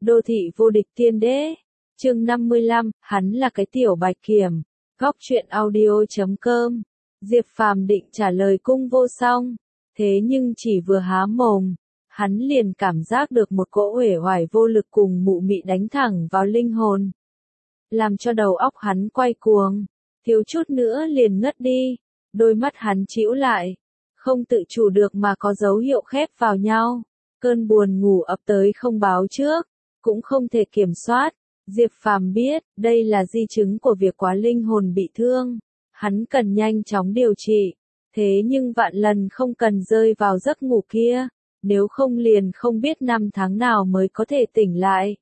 Đô thị vô địch tiên đế. Chương 55, hắn là cái tiểu bạch kiểm. Góc truyện audio.com. Diệp Phàm định trả lời Cung Vô Song, thế nhưng chỉ vừa há mồm, hắn liền cảm giác được một cỗ uể oải vô lực cùng mụ mị đánh thẳng vào linh hồn, làm cho đầu óc hắn quay cuồng, thiếu chút nữa liền ngất đi. Đôi mắt hắn trĩu lại, không tự chủ được mà có dấu hiệu khép vào nhau. Cơn buồn ngủ ập tới không báo trước, cũng không thể kiểm soát. Diệp Phàm biết, đây là di chứng của việc quá linh hồn bị thương. Hắn cần nhanh chóng điều trị. Thế nhưng vạn lần không cần rơi vào giấc ngủ kia, nếu không liền không biết năm tháng nào mới có thể tỉnh lại.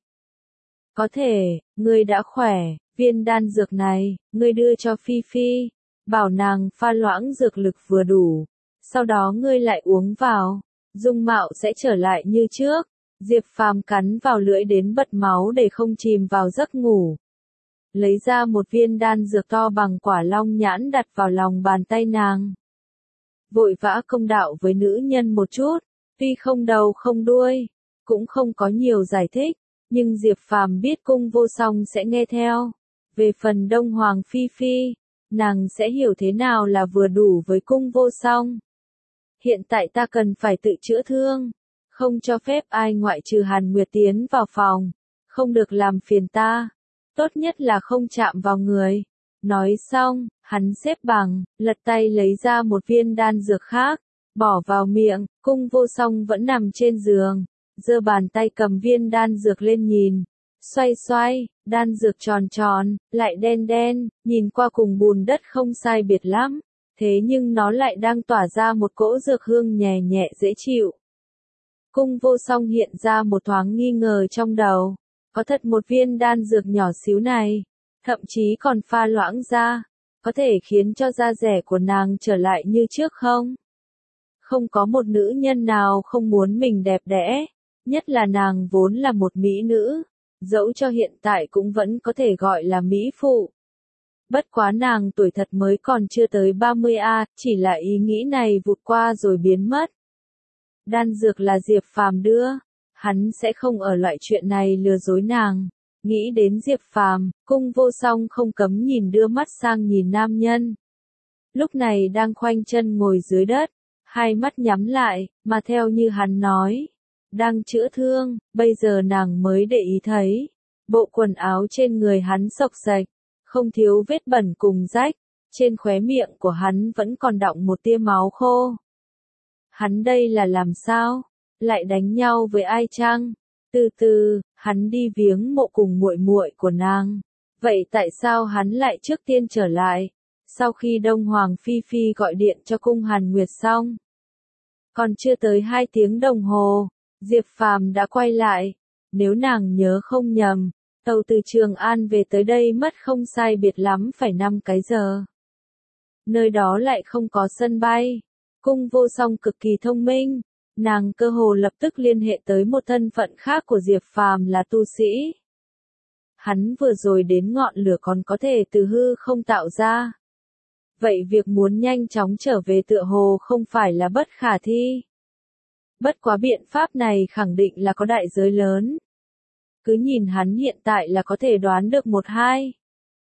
Có thể, ngươi đã khỏe, viên đan dược này, ngươi đưa cho Phi Phi, bảo nàng pha loãng dược lực vừa đủ, sau đó ngươi lại uống vào, dung mạo sẽ trở lại như trước. Diệp Phàm cắn vào lưỡi đến bật máu để không chìm vào giấc ngủ. Lấy ra một viên đan dược to bằng quả long nhãn đặt vào lòng bàn tay nàng. Vội vã công đạo với nữ nhân một chút, tuy không đầu không đuôi, cũng không có nhiều giải thích, nhưng Diệp Phàm biết Cung Vô Song sẽ nghe theo. Về phần Đông Hoàng Phi Phi, nàng sẽ hiểu thế nào là vừa đủ với Cung Vô Song. Hiện tại ta cần phải tự chữa thương, không cho phép ai ngoại trừ Hàn Nguyệt tiến vào phòng, không được làm phiền ta, tốt nhất là không chạm vào người. Nói xong, hắn xếp bằng, lật tay lấy ra một viên đan dược khác, bỏ vào miệng. Cung Vô Song vẫn nằm trên giường, giơ bàn tay cầm viên đan dược lên nhìn, xoay xoay, đan dược tròn tròn, lại đen đen, nhìn qua cùng bùn đất không sai biệt lắm, thế nhưng nó lại đang tỏa ra một cỗ dược hương nhẹ nhẹ dễ chịu. Cung Vô Song hiện ra một thoáng nghi ngờ trong đầu, có thật một viên đan dược nhỏ xíu này, thậm chí còn pha loãng ra, có thể khiến cho da dẻ của nàng trở lại như trước không? Không có một nữ nhân nào không muốn mình đẹp đẽ, nhất là nàng vốn là một mỹ nữ, dẫu cho hiện tại cũng vẫn có thể gọi là mỹ phụ. Bất quá nàng tuổi thật mới còn chưa tới 30A, chỉ là ý nghĩ này vụt qua rồi biến mất. Đan dược là Diệp Phàm đưa, hắn sẽ không ở loại chuyện này lừa dối nàng. Nghĩ đến Diệp Phàm, Cung Vô Song không cấm nhìn đưa mắt sang nhìn nam nhân. Lúc này đang khoanh chân ngồi dưới đất, hai mắt nhắm lại, mà theo như hắn nói, đang chữa thương. Bây giờ nàng mới để ý thấy, bộ quần áo trên người hắn xộc xệch, không thiếu vết bẩn cùng rách, trên khóe miệng của hắn vẫn còn đọng một tia máu khô. Hắn đây là làm sao? Lại đánh nhau với ai chăng? Từ từ, hắn đi viếng mộ cùng muội muội của nàng. Vậy tại sao hắn lại trước tiên trở lại? Sau khi Đông Hoàng Phi Phi gọi điện cho Cung Hàn Nguyệt xong, còn chưa tới 2 tiếng đồng hồ, Diệp Phàm đã quay lại. Nếu nàng nhớ không nhầm, tàu từ Trường An về tới đây mất không sai biệt lắm phải 5 cái giờ. Nơi đó lại không có sân bay. Cung Vô Song cực kỳ thông minh, nàng cơ hồ lập tức liên hệ tới một thân phận khác của Diệp Phàm là tu sĩ. Hắn vừa rồi đến ngọn lửa còn có thể từ hư không tạo ra. Vậy việc muốn nhanh chóng trở về tựa hồ không phải là bất khả thi. Bất quá biện pháp này khẳng định là có đại giới lớn. Cứ nhìn hắn hiện tại là có thể đoán được 1-2.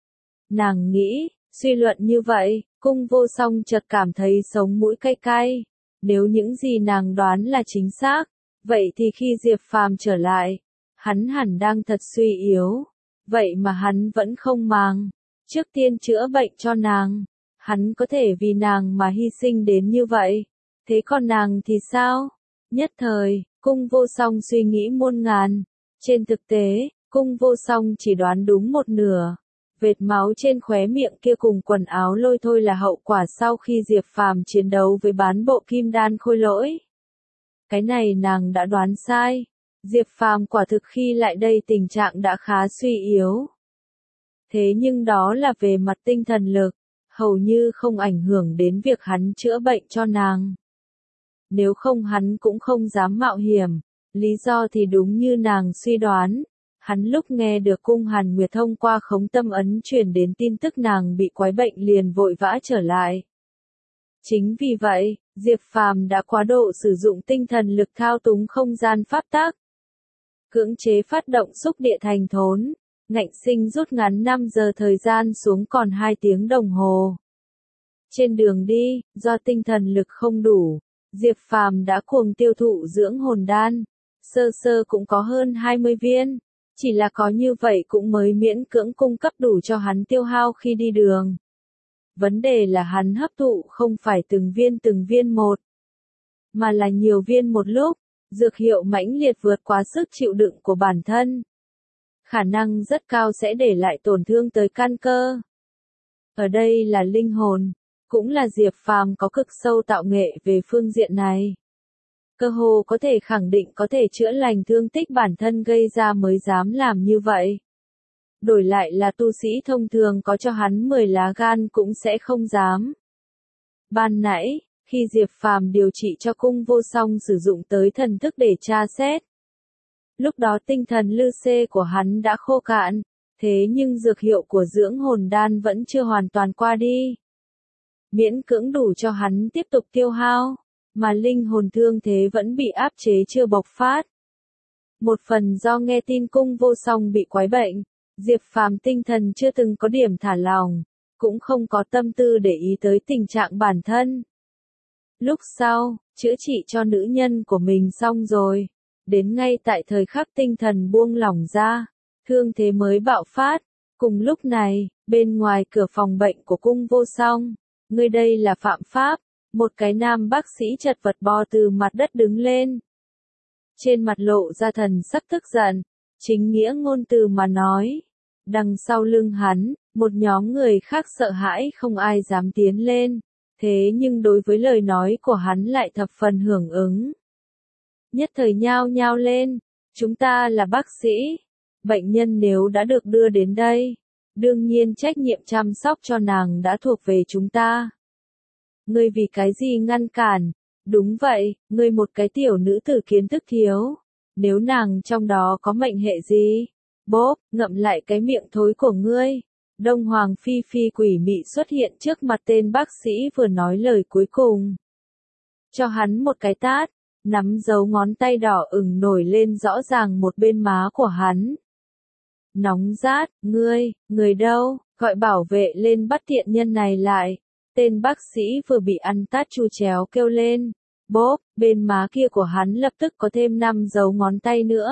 Nàng nghĩ, suy luận như vậy, Cung Vô Song chợt cảm thấy sống mũi cay cay. Nếu những gì nàng đoán là chính xác, vậy thì khi Diệp Phàm trở lại, hắn hẳn đang thật suy yếu. Vậy mà hắn vẫn không màng. Trước tiên chữa bệnh cho nàng, hắn có thể vì nàng mà hy sinh đến như vậy. Thế còn nàng thì sao? Nhất thời, Cung Vô Song suy nghĩ muôn ngàn. Trên thực tế, Cung Vô Song chỉ đoán đúng một nửa. Vệt máu trên khóe miệng kia cùng quần áo lôi thôi là hậu quả sau khi Diệp Phàm chiến đấu với bán bộ kim đan khôi lỗi. Cái này nàng đã đoán sai. Diệp Phàm quả thực khi lại đây tình trạng đã khá suy yếu. Thế nhưng đó là về mặt tinh thần lực, hầu như không ảnh hưởng đến việc hắn chữa bệnh cho nàng. Nếu không hắn cũng không dám mạo hiểm. Lý do thì đúng như nàng suy đoán. Hắn lúc nghe được Cung Hàn Nguyệt thông qua khống tâm ấn truyền đến tin tức nàng bị quái bệnh liền vội vã trở lại. Chính vì vậy, Diệp Phàm đã quá độ sử dụng tinh thần lực thao túng không gian pháp tắc. cưỡng chế phát động xúc địa thành thốn. Ngạnh sinh rút ngắn 5 giờ thời gian xuống còn 2 tiếng đồng hồ. Trên đường đi, do tinh thần lực không đủ, Diệp Phàm đã cuồng tiêu thụ dưỡng hồn đan. Sơ sơ cũng có hơn 20 viên. Chỉ là có như vậy cũng mới miễn cưỡng cung cấp đủ cho hắn tiêu hao khi đi đường. Vấn đề là hắn hấp thụ không phải từng viên một, mà là nhiều viên một lúc, dược hiệu mãnh liệt vượt quá sức chịu đựng của bản thân. Khả năng rất cao sẽ để lại tổn thương tới căn cơ. Ở đây là linh hồn, cũng là Diệp Phàm có cực sâu tạo nghệ về phương diện này. Cơ hồ có thể khẳng định có thể chữa lành thương tích bản thân gây ra mới dám làm như vậy. Đổi lại là tu sĩ thông thường có cho hắn 10 lá gan cũng sẽ không dám. Ban nãy, khi Diệp Phàm điều trị cho Cung Vô Song sử dụng tới thần thức để tra xét. Lúc đó tinh thần lư xê của hắn đã khô cạn, thế nhưng dược hiệu của dưỡng hồn đan vẫn chưa hoàn toàn qua đi. Miễn cưỡng đủ cho hắn tiếp tục tiêu hao, mà linh hồn thương thế vẫn bị áp chế chưa bộc phát. Một phần do nghe tin Cung Vô Song bị quái bệnh, Diệp Phàm tinh thần chưa từng có điểm thả lỏng, cũng không có tâm tư để ý tới tình trạng bản thân. Lúc sau, chữa trị cho nữ nhân của mình xong rồi, đến ngay tại thời khắc tinh thần buông lỏng ra, thương thế mới bạo phát. Cùng lúc này, bên ngoài cửa phòng bệnh của Cung Vô Song, người đây là phạm pháp, một cái nam bác sĩ chật vật bò từ mặt đất đứng lên. Trên mặt lộ ra thần sắc tức giận, chính nghĩa ngôn từ mà nói. Đằng sau lưng hắn, một nhóm người khác sợ hãi không ai dám tiến lên, thế nhưng đối với lời nói của hắn lại thập phần hưởng ứng. Nhất thời nhao nhao lên, chúng ta là bác sĩ, bệnh nhân nếu đã được đưa đến đây, đương nhiên trách nhiệm chăm sóc cho nàng đã thuộc về chúng ta. Ngươi vì cái gì ngăn cản? Đúng vậy, ngươi một cái tiểu nữ tử kiến thức thiếu, nếu nàng trong đó có mệnh hệ gì? Bốp, ngậm lại cái miệng thối của ngươi. Đông Hoàng Phi Phi quỷ mị xuất hiện trước mặt tên bác sĩ vừa nói lời cuối cùng. Cho hắn một cái tát, nắm dấu ngón tay đỏ ửng nổi lên rõ ràng một bên má của hắn. Nóng rát, người đâu, gọi bảo vệ lên bắt thiện nhân này lại. Tên bác sĩ vừa bị ăn tát chu chéo kêu lên. Bốp, bên má kia của hắn lập tức có thêm 5 dấu ngón tay nữa.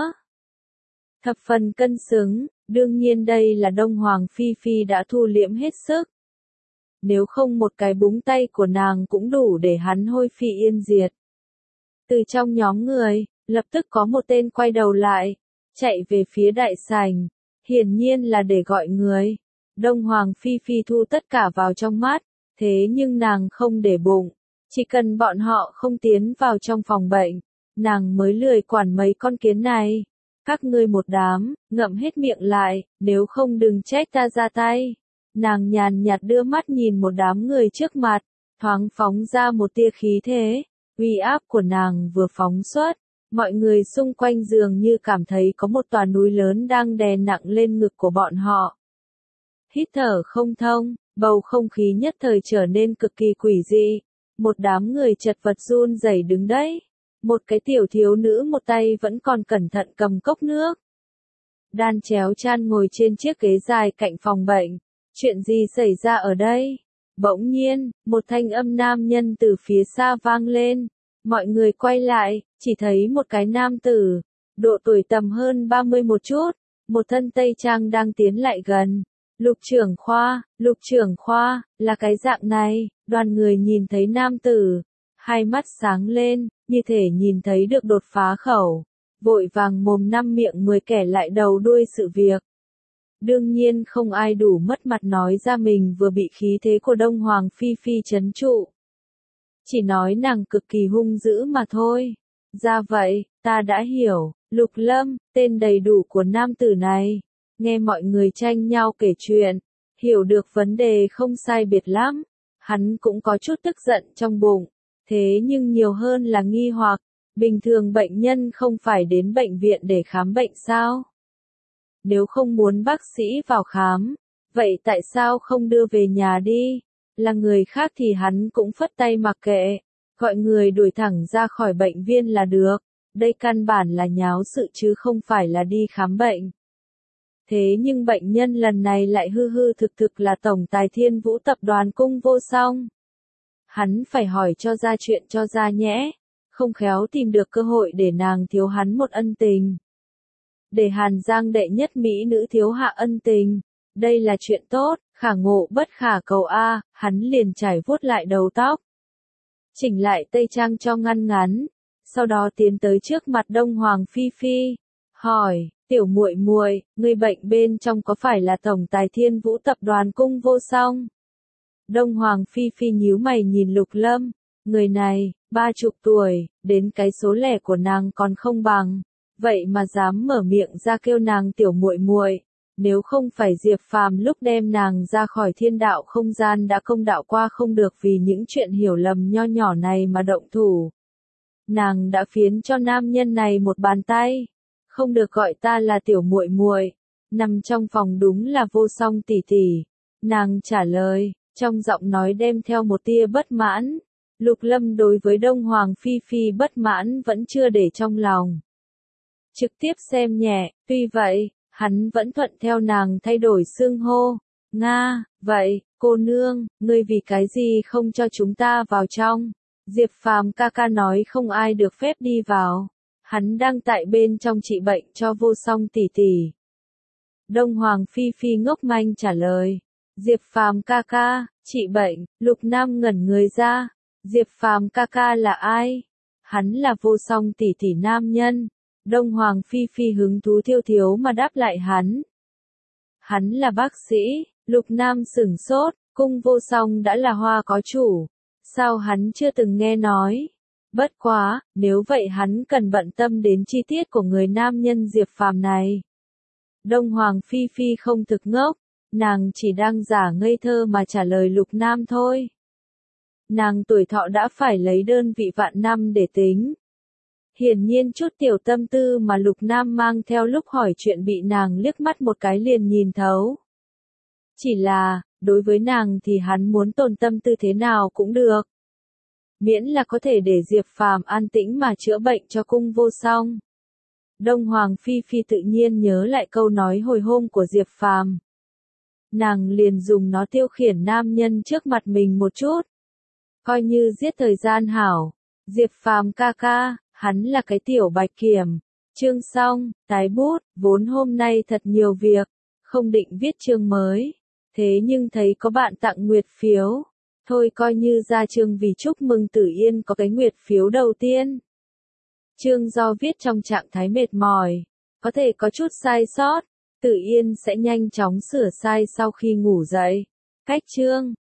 Thập phần cân xứng, đương nhiên đây là Đông Hoàng Phi Phi đã thu liễm hết sức. Nếu không một cái búng tay của nàng cũng đủ để hắn hôi phi yên diệt. Từ trong nhóm người, lập tức có một tên quay đầu lại, chạy về phía đại sảnh, hiển nhiên là để gọi người. Đông Hoàng Phi Phi thu tất cả vào trong mắt, thế nhưng nàng không để bụng, chỉ cần bọn họ không tiến vào trong phòng bệnh, nàng mới lười quản mấy con kiến này. Các ngươi một đám, ngậm hết miệng lại, nếu không đừng trách ta ra tay. Nàng nhàn nhạt đưa mắt nhìn một đám người trước mặt, thoáng phóng ra một tia khí thế, uy áp của nàng vừa phóng xuất, mọi người xung quanh dường như cảm thấy có một tòa núi lớn đang đè nặng lên ngực của bọn họ. Hít thở không thông, bầu không khí nhất thời trở nên cực kỳ quỷ dị, một đám người chật vật run rẩy đứng đấy. Một cái tiểu thiếu nữ một tay vẫn còn cẩn thận cầm cốc nước. Đan chéo chan ngồi trên chiếc ghế dài cạnh phòng bệnh. Chuyện gì xảy ra ở đây? Bỗng nhiên, một thanh âm nam nhân từ phía xa vang lên. Mọi người quay lại, chỉ thấy một cái nam tử, độ tuổi tầm hơn 30 một chút, một thân tây trang đang tiến lại gần. Lục trưởng khoa, là cái dạng này, đoàn người nhìn thấy nam tử, hai mắt sáng lên, như thể nhìn thấy được đột phá khẩu, vội vàng mồm năm miệng 10 kẻ lại đầu đuôi sự việc. Đương nhiên không ai đủ mất mặt nói ra mình vừa bị khí thế của Đông Hoàng Phi Phi trấn trụ. Chỉ nói nàng cực kỳ hung dữ mà thôi. Ra vậy, ta đã hiểu, Lục Lâm, tên đầy đủ của nam tử này. Nghe mọi người tranh nhau kể chuyện, hiểu được vấn đề không sai biệt lắm. Hắn cũng có chút tức giận trong bụng, thế nhưng nhiều hơn là nghi hoặc, bình thường bệnh nhân không phải đến bệnh viện để khám bệnh sao? Nếu không muốn bác sĩ vào khám, vậy tại sao không đưa về nhà đi? Là người khác thì hắn cũng phất tay mặc kệ, gọi người đuổi thẳng ra khỏi bệnh viện là được. đây căn bản là nháo sự chứ không phải là đi khám bệnh. Thế nhưng bệnh nhân lần này lại hư hư thực thực là tổng tài Thiên Vũ tập đoàn Cung Vô Song. Hắn phải hỏi cho ra chuyện cho ra nhẽ, không khéo tìm được cơ hội để nàng thiếu hắn một ân tình. Để Hàn Giang đệ nhất mỹ nữ thiếu hạ ân tình, đây là chuyện tốt, khả ngộ bất khả cầu a, hắn liền trải vuốt lại đầu tóc. Chỉnh lại tây trang cho ngăn ngắn, sau đó tiến tới trước mặt Đông Hoàng Phi Phi, hỏi, tiểu muội muội, người bệnh bên trong có phải là tổng tài Thiên Vũ tập đoàn Cung Vô Song? Đông Hoàng Phi Phi nhíu mày nhìn Lục Lâm, người này, 30 tuổi, đến cái số lẻ của nàng còn không bằng, vậy mà dám mở miệng ra kêu nàng tiểu muội muội, nếu không phải Diệp Phàm lúc đem nàng ra khỏi thiên đạo không gian đã công đạo qua không được vì những chuyện hiểu lầm nho nhỏ này mà động thủ. Nàng đã phiến cho nam nhân này một bàn tay, không được gọi ta là tiểu muội muội, nằm trong phòng đúng là Vô Song tỷ tỷ. Nàng trả lời, trong giọng nói đem theo một tia bất mãn. Lục Lâm đối với Đông Hoàng Phi Phi bất mãn vẫn chưa để trong lòng. Trực tiếp xem nhẹ, tuy vậy, hắn vẫn thuận theo nàng thay đổi xưng hô. Nga, vậy, cô nương, ngươi vì cái gì không cho chúng ta vào trong? Diệp Phàm ca ca nói không ai được phép đi vào. Hắn đang tại bên trong trị bệnh cho Vô Song tỷ tỷ. Đông Hoàng Phi Phi ngốc manh trả lời. Diệp Phàm ca ca, trị bệnh, Lục Nam ngẩn người ra. Diệp Phàm ca ca là ai? Hắn là Vô Song tỷ tỷ nam nhân. Đông Hoàng Phi Phi hứng thú thiêu thiếu mà đáp lại hắn. Hắn là bác sĩ, Lục Nam sửng sốt, Cung Vô Song đã là hoa có chủ. Sao hắn chưa từng nghe nói? Bất quá, nếu vậy hắn cần bận tâm đến chi tiết của người nam nhân Diệp Phàm này. Đông Hoàng Phi Phi không thực ngốc, nàng chỉ đang giả ngây thơ mà trả lời Lục Nam thôi. Nàng tuổi thọ đã phải lấy đơn vị vạn năm để tính. Hiển nhiên chút tiểu tâm tư mà Lục Nam mang theo lúc hỏi chuyện bị nàng liếc mắt một cái liền nhìn thấu. Chỉ là, đối với nàng thì hắn muốn tồn tâm tư thế nào cũng được. Miễn là có thể để Diệp Phàm an tĩnh mà chữa bệnh cho Cung Vô Song. Đông Hoàng Phi Phi tự nhiên nhớ lại câu nói hồi hôm của Diệp Phàm. Nàng liền dùng nó tiêu khiển nam nhân trước mặt mình một chút. Coi như giết thời gian hảo. Diệp Phàm ca ca, hắn là cái tiểu bạch kiểm. Chương xong, tái bút, vốn hôm nay thật nhiều việc, không định viết chương mới. Thế nhưng thấy có bạn tặng nguyệt phiếu. Thôi coi như ra chương vì chúc mừng Tử Yên có cái nguyệt phiếu đầu tiên. Chương do viết trong trạng thái mệt mỏi, có thể có chút sai sót, Tử Yên sẽ nhanh chóng sửa sai sau khi ngủ dậy. Cách chương